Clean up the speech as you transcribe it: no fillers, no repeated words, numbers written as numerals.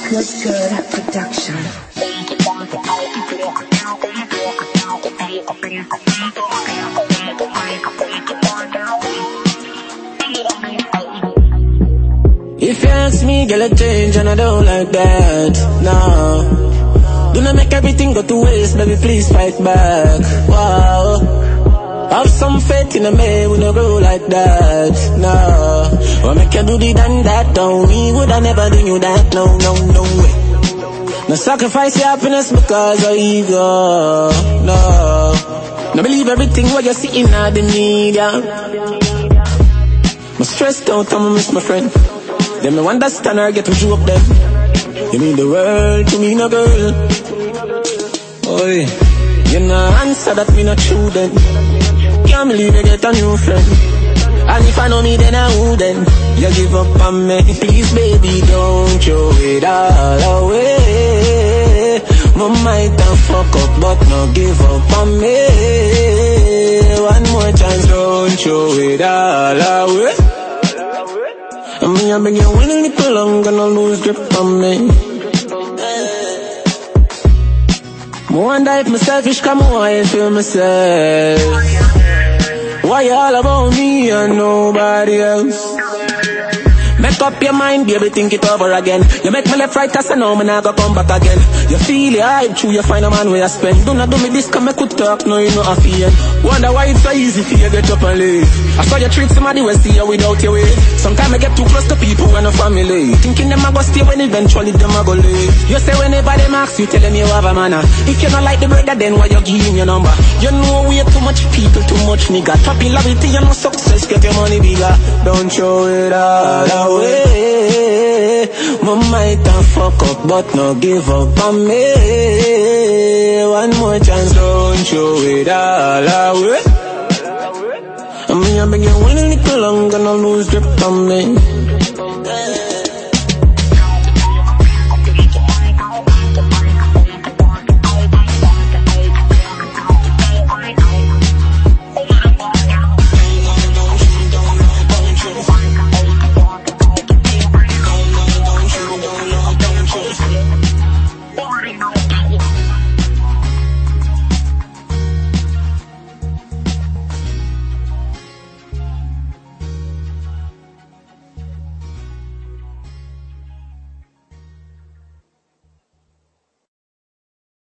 Feels Good Production. If you ask me, girl, I change and I don't like that, no. Do not make everything go to waste, baby, please fight back, wow. Have some faith in a man, we no grow like that, no. Or make you do the done that, don't we would I never do you that, no way. No sacrifice your happiness because of ego, no. No believe everything what you see in the media. I'm stressed out, I'm miss my friend. Them no understand or get to joke them. You mean the world to me, no girl. Oi, you no answer that me not true then. Can't believe you get a new friend. And if I know me then I wouldn't. You give up on me, please baby don't throw it all away. My might have fuck up but no give up on me. One more chance, don't throw it all away. I mean, I've been getting a little long, gonna lose grip on me. I wonder if I'm selfish, come on, I feel myself. Why you all about me and nobody else? Make up your mind, baby, think it over again. You make me left right, I say no, man, I go come back again. You feel it, hype, true, you find a man where you spend. Do not do me this, come make you talk, no, you know I feel. Wonder why it's so easy for you to get up and leave. I saw you treat somebody when see you without your way. Sometimes I get too close to people when a family. Thinking them I go stay when eventually them I go leave. You say whenever them ask you, tell them you have a manner. If you don't like the brother, then why you give him your number? You know we have too much people, too much nigga. Popularity, you know success, get your money bigger. Don't show it all away. My might have fuck up, but no give up on me. One more chance, don't show it all away. I mean, I've been getting a little long, gonna lose grip on me.